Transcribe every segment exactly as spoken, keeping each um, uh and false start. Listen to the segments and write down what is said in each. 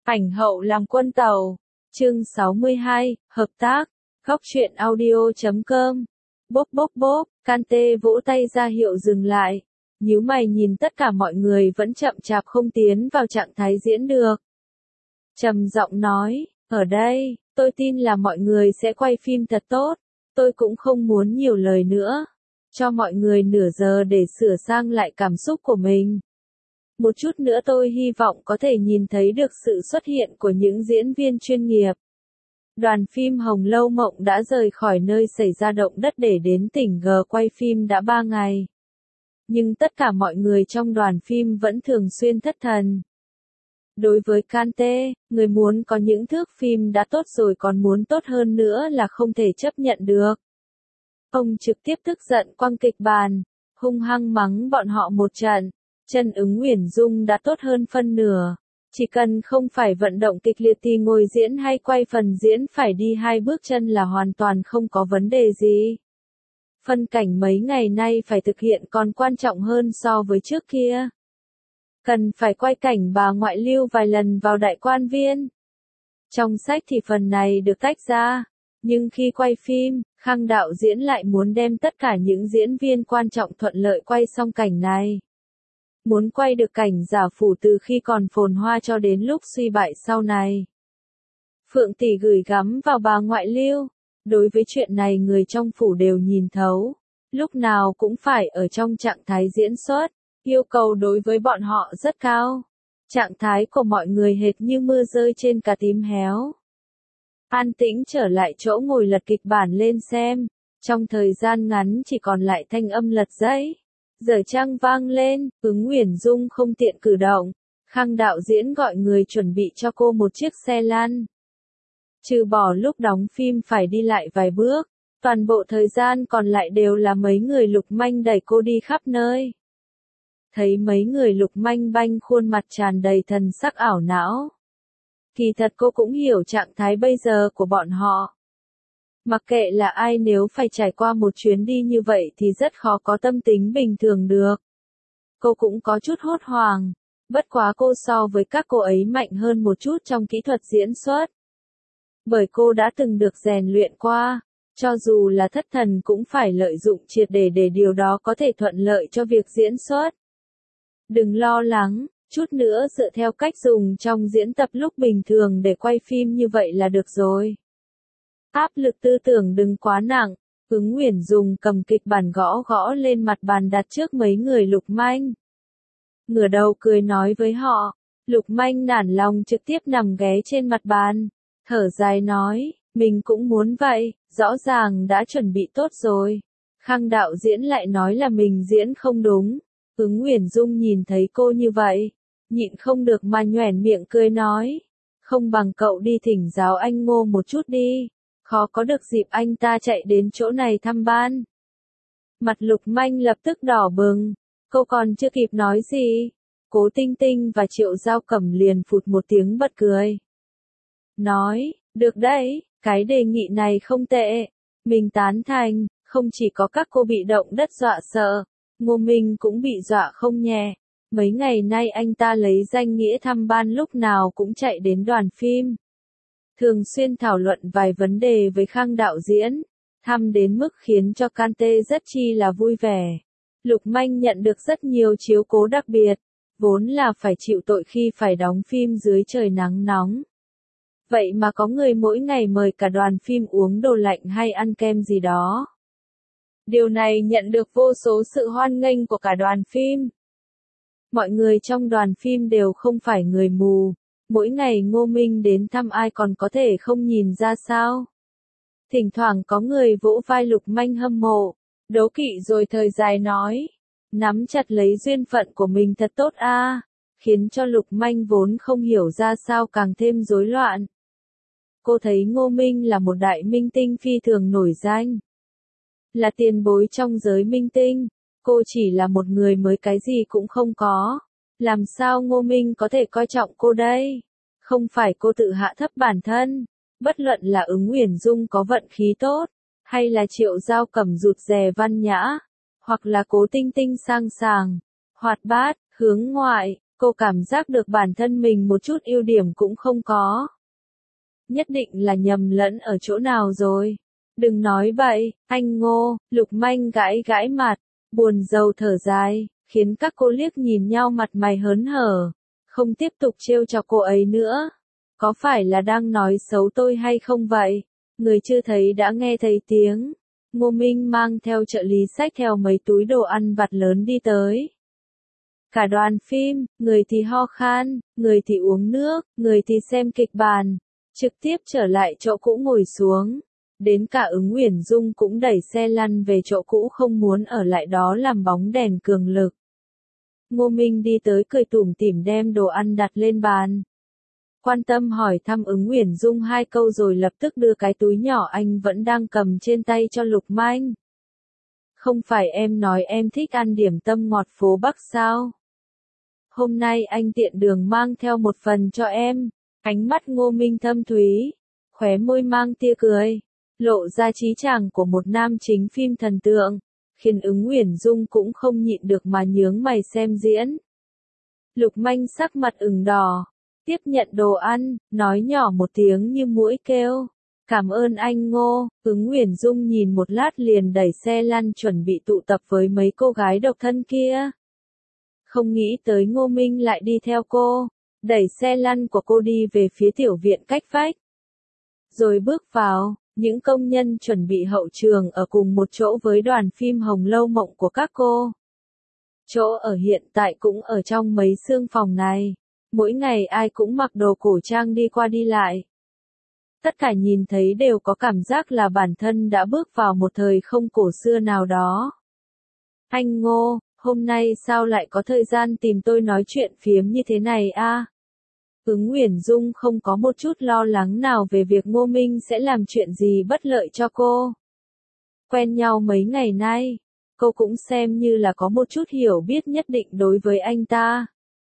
Ảnh hậu làm quân tàu. Chương sáu mươi hai, hợp tác. Góc truyện audio chấm com. Bốp bốp bốp, Can Tê vỗ tay ra hiệu dừng lại. Nhíu mày nhìn tất cả mọi người vẫn chậm chạp không tiến vào trạng thái diễn được. Trầm giọng nói, ở đây, tôi tin là mọi người sẽ quay phim thật tốt. Tôi cũng không muốn nhiều lời nữa. Cho mọi người nửa giờ để sửa sang lại cảm xúc của mình. Một chút nữa tôi hy vọng có thể nhìn thấy được sự xuất hiện của những diễn viên chuyên nghiệp. Đoàn phim Hồng Lâu Mộng đã rời khỏi nơi xảy ra động đất để đến tỉnh G quay phim đã ba ngày. Nhưng tất cả mọi người trong đoàn phim vẫn thường xuyên thất thần. Đối với Can Tê, người muốn có những thước phim đã tốt rồi còn muốn tốt hơn nữa là không thể chấp nhận được. Ông trực tiếp tức giận quăng kịch bản, hung hăng mắng bọn họ một trận. Chân Ứng Uyển Dung đã tốt hơn phân nửa. Chỉ cần không phải vận động kịch liệt thì ngồi diễn hay quay phần diễn phải đi hai bước chân là hoàn toàn không có vấn đề gì. Phân cảnh mấy ngày nay phải thực hiện còn quan trọng hơn so với trước kia. Cần phải quay cảnh bà ngoại lưu vài lần vào Đại Quan Viên. Trong sách thì phần này được tách ra. Nhưng khi quay phim, Khang đạo diễn lại muốn đem tất cả những diễn viên quan trọng thuận lợi quay xong cảnh này. Muốn quay được cảnh giả phủ từ khi còn phồn hoa cho đến lúc suy bại sau này. Phượng tỷ gửi gắm vào bà ngoại lưu. Đối với chuyện này người trong phủ đều nhìn thấu. Lúc nào cũng phải ở trong trạng thái diễn xuất. Yêu cầu đối với bọn họ rất cao. Trạng thái của mọi người hệt như mưa rơi trên cà tím héo. An tĩnh trở lại chỗ ngồi lật kịch bản lên xem. Trong thời gian ngắn chỉ còn lại thanh âm lật giấy. Giờ trang vang lên, Ứng Uyển Dung không tiện cử động. Khang đạo diễn gọi người chuẩn bị cho cô một chiếc xe lăn. Trừ bỏ lúc đóng phim phải đi lại vài bước, toàn bộ thời gian còn lại đều là mấy người Lục Manh đẩy cô đi khắp nơi. Thấy mấy người Lục Manh banh khuôn mặt tràn đầy thần sắc ảo não. Kỳ thật cô cũng hiểu trạng thái bây giờ của bọn họ. Mặc kệ là ai nếu phải trải qua một chuyến đi như vậy thì rất khó có tâm tính bình thường được. Cô cũng có chút hốt hoảng, bất quá cô so với các cô ấy mạnh hơn một chút trong kỹ thuật diễn xuất. Bởi cô đã từng được rèn luyện qua, cho dù là thất thần cũng phải lợi dụng triệt để để điều đó có thể thuận lợi cho việc diễn xuất. Đừng lo lắng, chút nữa dựa theo cách dùng trong diễn tập lúc bình thường để quay phim như vậy là được rồi. Áp lực tư tưởng đừng quá nặng, Ứng Uyển Dung cầm kịch bản gõ gõ lên mặt bàn đặt trước mấy người Lục Manh. Ngửa đầu cười nói với họ, Lục Manh nản lòng trực tiếp nằm ghé trên mặt bàn, thở dài nói, mình cũng muốn vậy, rõ ràng đã chuẩn bị tốt rồi. Khang đạo diễn lại nói là mình diễn không đúng, Ứng Uyển Dung nhìn thấy cô như vậy, nhịn không được mà nhoẻn miệng cười nói, không bằng cậu đi thỉnh giáo anh Ngô một chút đi. Khó có được dịp anh ta chạy đến chỗ này thăm ban. Mặt Lục Manh lập tức đỏ bừng, cô còn chưa kịp nói gì. Cố Tinh Tinh và Triệu Giao Cẩm liền phụt một tiếng bật cười. Nói, được đấy, cái đề nghị này không tệ. Mình tán thành, không chỉ có các cô bị động đất dọa sợ, Ngô Minh cũng bị dọa không nhẹ. Mấy ngày nay anh ta lấy danh nghĩa thăm ban lúc nào cũng chạy đến đoàn phim. Thường xuyên thảo luận vài vấn đề với Khang đạo diễn, thăm đến mức khiến cho Can Tê rất chi là vui vẻ. Lục Manh nhận được rất nhiều chiếu cố đặc biệt, vốn là phải chịu tội khi phải đóng phim dưới trời nắng nóng. Vậy mà có người mỗi ngày mời cả đoàn phim uống đồ lạnh hay ăn kem gì đó. Điều này nhận được vô số sự hoan nghênh của cả đoàn phim. Mọi người trong đoàn phim đều không phải người mù. Mỗi ngày Ngô Minh đến thăm ai còn có thể không nhìn ra sao. Thỉnh thoảng có người vỗ vai Lục Manh hâm mộ, đố kỵ rồi thời dài nói. Nắm chặt lấy duyên phận của mình thật tốt a, khiến cho Lục Manh vốn không hiểu ra sao càng thêm rối loạn. Cô thấy Ngô Minh là một đại minh tinh phi thường nổi danh. Là tiền bối trong giới minh tinh, cô chỉ là một người mới cái gì cũng không có. Làm sao Ngô Minh có thể coi trọng cô đây? Không phải cô tự hạ thấp bản thân, bất luận là Ứng Uyển Dung có vận khí tốt, hay là Triệu Giao Cẩm rụt rè văn nhã, hoặc là Cố Tinh Tinh sang sàng, hoạt bát, hướng ngoại, Cô cảm giác được bản thân mình một chút ưu điểm cũng không có. Nhất định là nhầm lẫn ở chỗ nào rồi. Đừng nói bậy, anh Ngô, Lục Manh gãi gãi mặt, buồn rầu thở dài, khiến các cô liếc nhìn nhau mặt mày hớn hở, không tiếp tục trêu chọc cô ấy nữa. Có phải là đang nói xấu tôi hay không vậy? Người chưa thấy đã nghe thấy tiếng. Ngô Minh mang theo trợ lý xách theo mấy túi đồ ăn vặt lớn đi tới. Cả đoàn phim, người thì ho khan, người thì uống nước, người thì xem kịch bản, trực tiếp trở lại chỗ cũ ngồi xuống. Đến cả Ứng Uyển Dung cũng đẩy xe lăn về chỗ cũ không muốn ở lại đó làm bóng đèn cường lực. Ngô Minh đi tới cười tủm tỉm đem đồ ăn đặt lên bàn. Quan tâm hỏi thăm Ứng Uyển Dung hai câu rồi lập tức đưa cái túi nhỏ anh vẫn đang cầm trên tay cho Lục Manh. Không phải em nói em thích ăn điểm tâm ngọt phố Bắc sao? Hôm nay anh tiện đường mang theo một phần cho em. Ánh mắt Ngô Minh thâm thúy, khóe môi mang tia cười, lộ ra trí chàng của một nam chính phim thần tượng, khiến Ứng Uyển Dung cũng không nhịn được mà nhướng mày xem diễn. Lục Manh sắc mặt ửng đỏ, tiếp nhận đồ ăn, nói nhỏ một tiếng như muỗi kêu. Cảm ơn anh Ngô. Ứng Uyển Dung nhìn một lát liền đẩy xe lăn chuẩn bị tụ tập với mấy cô gái độc thân kia. Không nghĩ tới Ngô Minh lại đi theo cô, đẩy xe lăn của cô đi về phía tiểu viện cách vách. Rồi bước vào, những công nhân chuẩn bị hậu trường ở cùng một chỗ với đoàn phim Hồng Lâu Mộng của các cô. Chỗ ở hiện tại cũng ở trong mấy xương phòng này, mỗi ngày ai cũng mặc đồ cổ trang đi qua đi lại. Tất cả nhìn thấy đều có cảm giác là bản thân đã bước vào một thời không cổ xưa nào đó. Anh Ngô, hôm nay sao lại có thời gian tìm tôi nói chuyện phiếm như thế này a? Ứng Uyển Dung không có một chút lo lắng nào về việc Ngô Minh sẽ làm chuyện gì bất lợi cho cô. Quen nhau mấy ngày nay, cô cũng xem như là có một chút hiểu biết nhất định đối với anh ta.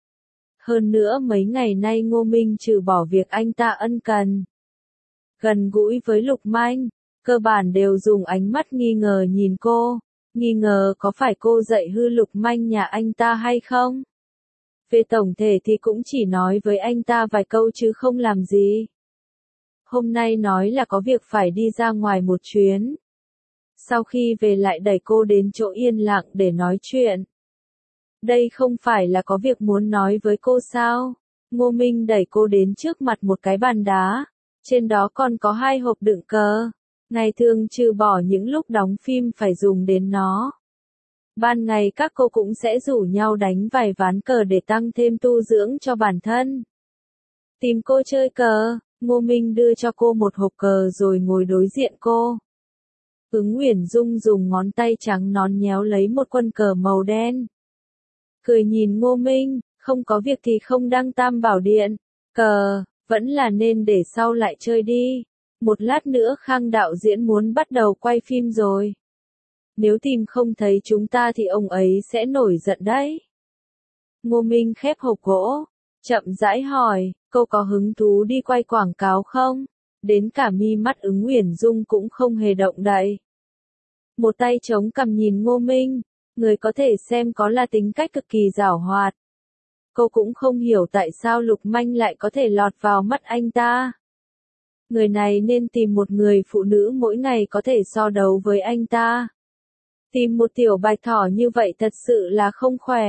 Hơn nữa mấy ngày nay Ngô Minh trừ bỏ việc anh ta ân cần, gần gũi với Lục Manh, cơ bản đều dùng ánh mắt nghi ngờ nhìn cô, nghi ngờ có phải cô dạy hư Lục Manh nhà anh ta hay không. Về tổng thể thì cũng chỉ nói với anh ta vài câu chứ không làm gì. Hôm nay nói là có việc phải đi ra ngoài một chuyến. Sau khi về lại đẩy cô đến chỗ yên lặng để nói chuyện. Đây không phải là có việc muốn nói với cô sao? Ngô Minh đẩy cô đến trước mặt một cái bàn đá. Trên đó còn có hai hộp đựng cờ. Ngày thường trừ bỏ những lúc đóng phim phải dùng đến nó. Ban ngày các cô cũng sẽ rủ nhau đánh vài ván cờ để tăng thêm tu dưỡng cho bản thân. Tìm cô chơi cờ, Ngô Minh đưa cho cô một hộp cờ rồi ngồi đối diện cô. Ứng Uyển Dung dùng ngón tay trắng nón nhéo lấy một quân cờ màu đen. Cười nhìn Ngô Minh, không có việc thì không đăng tam bảo điện, cờ, vẫn là nên để sau lại chơi đi. Một lát nữa Khang đạo diễn muốn bắt đầu quay phim rồi. Nếu tìm không thấy chúng ta thì ông ấy sẽ nổi giận đấy. Ngô Minh khép hộp gỗ, chậm rãi hỏi, cô có hứng thú đi quay quảng cáo không? Đến cả mi mắt Ứng Uyển Dung cũng không hề động đậy. Một tay chống cằm nhìn Ngô Minh, người có thể xem có là tính cách cực kỳ giảo hoạt. Cô cũng không hiểu tại sao Lục Manh lại có thể lọt vào mắt anh ta. Người này nên tìm một người phụ nữ mỗi ngày có thể so đấu với anh ta. Tìm một tiểu bạch thỏ như vậy thật sự là không khỏe.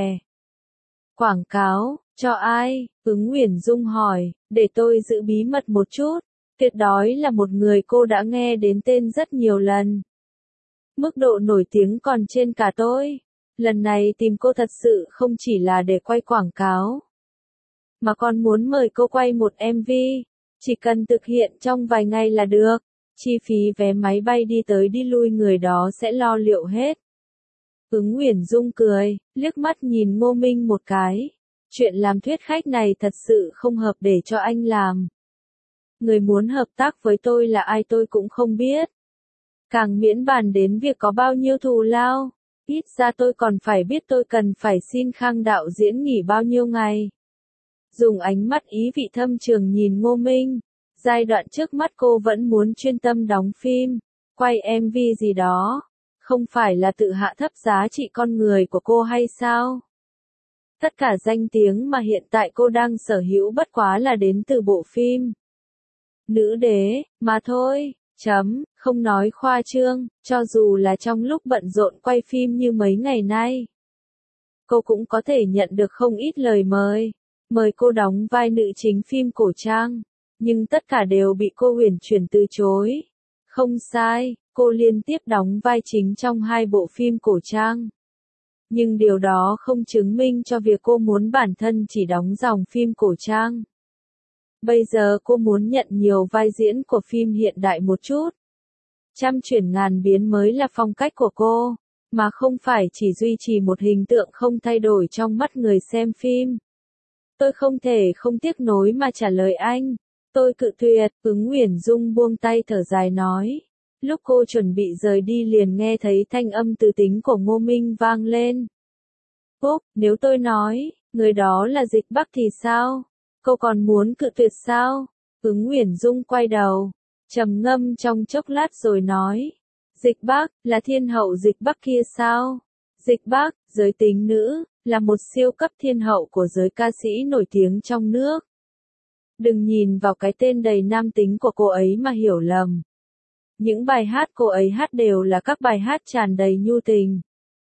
Quảng cáo, cho ai? Ứng Uyển Dung hỏi, để tôi giữ bí mật một chút. Tuyệt đối là một người cô đã nghe đến tên rất nhiều lần. Mức độ nổi tiếng còn trên cả tôi. Lần này tìm cô thật sự không chỉ là để quay quảng cáo, mà còn muốn mời cô quay một em vê. Chỉ cần thực hiện trong vài ngày là được. Chi phí vé máy bay đi tới đi lui người đó sẽ lo liệu hết. Ứng Uyển Dung cười, liếc mắt nhìn Ngô Minh một cái. Chuyện làm thuyết khách này thật sự không hợp để cho anh làm. Người muốn hợp tác với tôi là ai tôi cũng không biết. Càng miễn bàn đến việc có bao nhiêu thù lao. Ít ra tôi còn phải biết tôi cần phải xin Khang đạo diễn nghỉ bao nhiêu ngày. Dùng ánh mắt ý vị thâm trường nhìn Ngô Minh. Giai đoạn trước mắt cô vẫn muốn chuyên tâm đóng phim, quay em vê gì đó. Không phải là tự hạ thấp giá trị con người của cô hay sao? Tất cả danh tiếng mà hiện tại cô đang sở hữu bất quá là đến từ bộ phim Nữ Đế, mà thôi, chấm, không nói khoa trương, cho dù là trong lúc bận rộn quay phim như mấy ngày nay. Cô cũng có thể nhận được không ít lời mời, mời cô đóng vai nữ chính phim cổ trang, nhưng tất cả đều bị cô uyển chuyển từ chối. Không sai, cô liên tiếp đóng vai chính trong hai bộ phim cổ trang. Nhưng điều đó không chứng minh cho việc cô muốn bản thân chỉ đóng dòng phim cổ trang. Bây giờ cô muốn nhận nhiều vai diễn của phim hiện đại một chút. Trăm chuyển ngàn biến mới là phong cách của cô, mà không phải chỉ duy trì một hình tượng không thay đổi trong mắt người xem phim. Tôi không thể không tiếc nối mà trả lời anh. Tôi cự tuyệt, Ứng Uyển Dung buông tay thở dài nói. Lúc cô chuẩn bị rời đi liền nghe thấy thanh âm từ tính của Ngô Minh vang lên. Úc, nếu tôi nói, người đó là Dịch Bắc thì sao? Cô còn muốn cự tuyệt sao? Ứng Uyển Dung quay đầu, trầm ngâm trong chốc lát rồi nói. Dịch Bắc, là thiên hậu Dịch Bắc kia sao? Dịch Bắc, giới tính nữ, là một siêu cấp thiên hậu của giới ca sĩ nổi tiếng trong nước. Đừng nhìn vào cái tên đầy nam tính của cô ấy mà hiểu lầm. Những bài hát cô ấy hát đều là các bài hát tràn đầy nhu tình.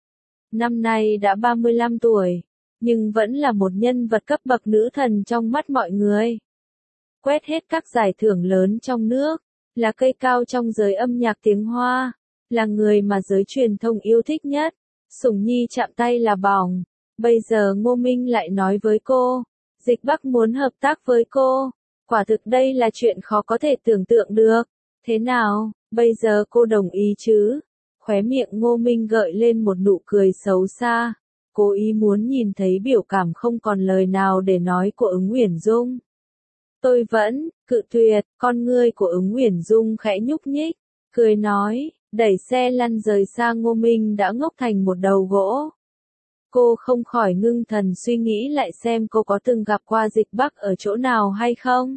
Năm nay đã ba mươi lăm tuổi, nhưng vẫn là một nhân vật cấp bậc nữ thần trong mắt mọi người. Quét hết các giải thưởng lớn trong nước, là cây cao trong giới âm nhạc tiếng Hoa, là người mà giới truyền thông yêu thích nhất. Sủng Nhi chạm tay là bỏng. Bây giờ Ngô Minh lại nói với cô, Dịch Bắc muốn hợp tác với cô. Quả thực đây là chuyện khó có thể tưởng tượng được. Thế nào, bây giờ cô đồng ý chứ? Khóe miệng Ngô Minh gợi lên một nụ cười xấu xa. Cố ý muốn nhìn thấy biểu cảm không còn lời nào để nói của Ứng Uyển Dung. Tôi vẫn, cự tuyệt, con ngươi của Ứng Uyển Dung khẽ nhúc nhích, cười nói, đẩy xe lăn rời xa Ngô Minh đã ngốc thành một đầu gỗ. Cô không khỏi ngưng thần suy nghĩ lại xem cô có từng gặp qua Dịch Bắc ở chỗ nào hay không.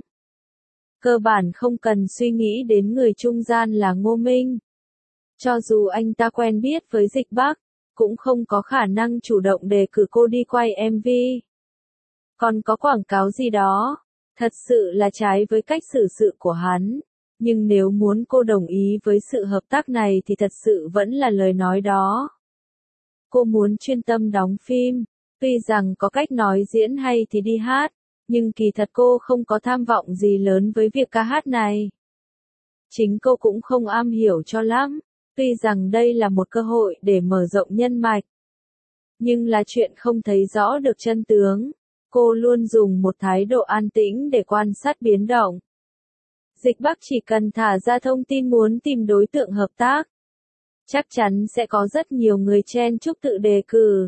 Cơ bản không cần suy nghĩ đến người trung gian là Ngô Minh. Cho dù anh ta quen biết với Dịch Bắc, cũng không có khả năng chủ động đề cử cô đi quay em vê. Còn có quảng cáo gì đó, thật sự là trái với cách xử sự của hắn. Nhưng nếu muốn cô đồng ý với sự hợp tác này thì thật sự vẫn là lời nói đó. Cô muốn chuyên tâm đóng phim, tuy rằng có cách nói diễn hay thì đi hát, nhưng kỳ thật cô không có tham vọng gì lớn với việc ca hát này. Chính cô cũng không am hiểu cho lắm, tuy rằng đây là một cơ hội để mở rộng nhân mạch. Nhưng là chuyện không thấy rõ được chân tướng, cô luôn dùng một thái độ an tĩnh để quan sát biến động. Dịch Bắc chỉ cần thả ra thông tin muốn tìm đối tượng hợp tác, chắc chắn sẽ có rất nhiều người chen chúc tự đề cử.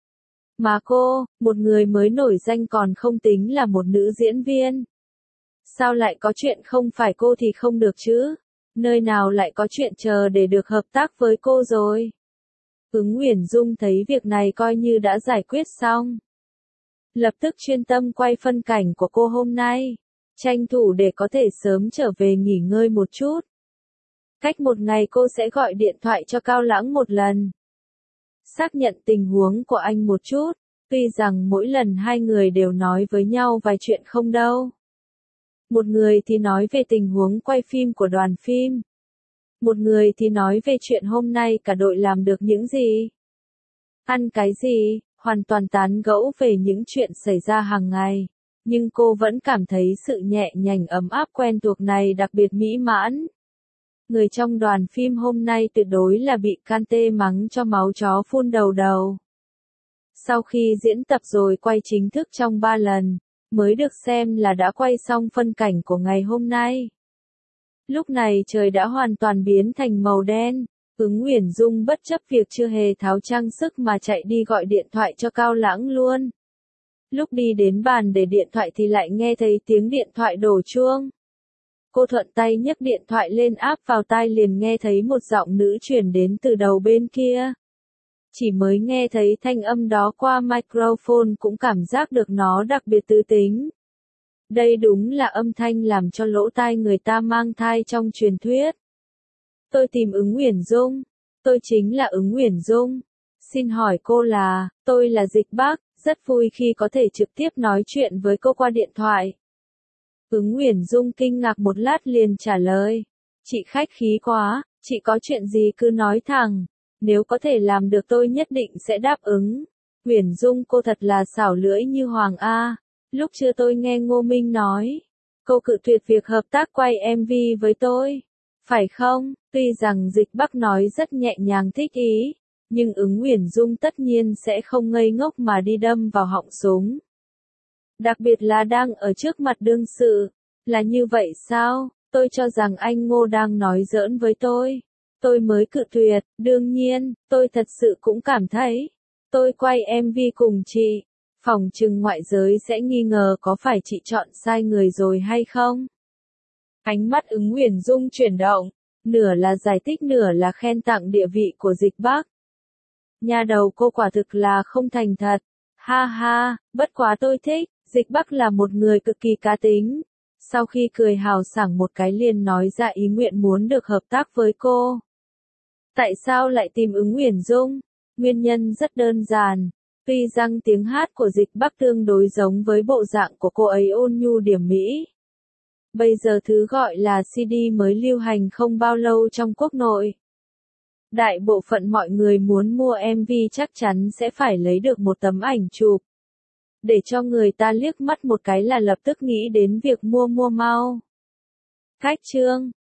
Mà cô, một người mới nổi danh còn không tính là một nữ diễn viên. Sao lại có chuyện không phải cô thì không được chứ? Nơi nào lại có chuyện chờ để được hợp tác với cô rồi? Ứng Uyển Dung thấy việc này coi như đã giải quyết xong. Lập tức chuyên tâm quay phân cảnh của cô hôm nay. Tranh thủ để có thể sớm trở về nghỉ ngơi một chút. Cách một ngày cô sẽ gọi điện thoại cho Cao Lãng một lần. Xác nhận tình huống của anh một chút, tuy rằng mỗi lần hai người đều nói với nhau vài chuyện không đâu. Một người thì nói về tình huống quay phim của đoàn phim. Một người thì nói về chuyện hôm nay cả đội làm được những gì. Ăn cái gì, hoàn toàn tán gẫu về những chuyện xảy ra hàng ngày. Nhưng cô vẫn cảm thấy sự nhẹ nhàng ấm áp quen thuộc này đặc biệt mỹ mãn. Người trong đoàn phim hôm nay tuyệt đối là bị Kante mắng cho máu chó phun đầu đầu. Sau khi diễn tập rồi quay chính thức trong ba lần, mới được xem là đã quay xong phân cảnh của ngày hôm nay. Lúc này trời đã hoàn toàn biến thành màu đen, Ứng Uyển Dung bất chấp việc chưa hề tháo trang sức mà chạy đi gọi điện thoại cho Cao Lãng luôn. Lúc đi đến bàn để điện thoại thì lại nghe thấy tiếng điện thoại đổ chuông. Cô thuận tay nhấc điện thoại lên áp vào tai liền nghe thấy một giọng nữ truyền đến từ đầu bên kia. Chỉ mới nghe thấy thanh âm đó qua microphone cũng cảm giác được nó đặc biệt tư tính. Đây đúng là âm thanh làm cho lỗ tai người ta mang thai trong truyền thuyết. Tôi tìm Ứng Uyển Dung. Tôi chính là Ứng Uyển Dung. Xin hỏi cô là, tôi là Dịch Bắc. Rất vui khi có thể trực tiếp nói chuyện với cô qua điện thoại. Ứng Uyển Dung kinh ngạc một lát liền trả lời. Chị khách khí quá, chị có chuyện gì cứ nói thẳng. Nếu có thể làm được tôi nhất định sẽ đáp ứng. Uyển Dung cô thật là xảo lưỡi như hoàng A. Lúc chưa tôi nghe Ngô Minh nói. Cô cự tuyệt việc hợp tác quay em vê với tôi. Phải không? Tuy rằng Dịch Bắc nói rất nhẹ nhàng thích ý. Nhưng Ứng Uyển Dung tất nhiên sẽ không ngây ngốc mà đi đâm vào họng súng. Đặc biệt là đang ở trước mặt đương sự. Là như vậy sao? Tôi cho rằng anh Ngô đang nói giỡn với tôi. Tôi mới cự tuyệt, đương nhiên, tôi thật sự cũng cảm thấy. Tôi quay em vê cùng chị. Phòng trừng ngoại giới sẽ nghi ngờ có phải chị chọn sai người rồi hay không? Ánh mắt Ứng Uyển Dung chuyển động. Nửa là giải thích nửa là khen tặng địa vị của Dịch Bắc. Nhà đầu cô quả thực là không thành thật. Ha ha, bất quá tôi thích. Dịch Bắc là một người cực kỳ cá tính. Sau khi cười hào sảng một cái liền nói ra ý nguyện muốn được hợp tác với cô. Tại sao lại tìm Ứng Uyển Dung? Nguyên nhân rất đơn giản. Tuy rằng tiếng hát của Dịch Bắc tương đối giống với bộ dạng của cô ấy ôn nhu điểm mỹ. Bây giờ thứ gọi là xê đê mới lưu hành không bao lâu trong quốc nội. Đại bộ phận mọi người muốn mua em vê chắc chắn sẽ phải lấy được một tấm ảnh chụp. Để cho người ta liếc mắt một cái là lập tức nghĩ đến việc mua mua mau. Khách trương,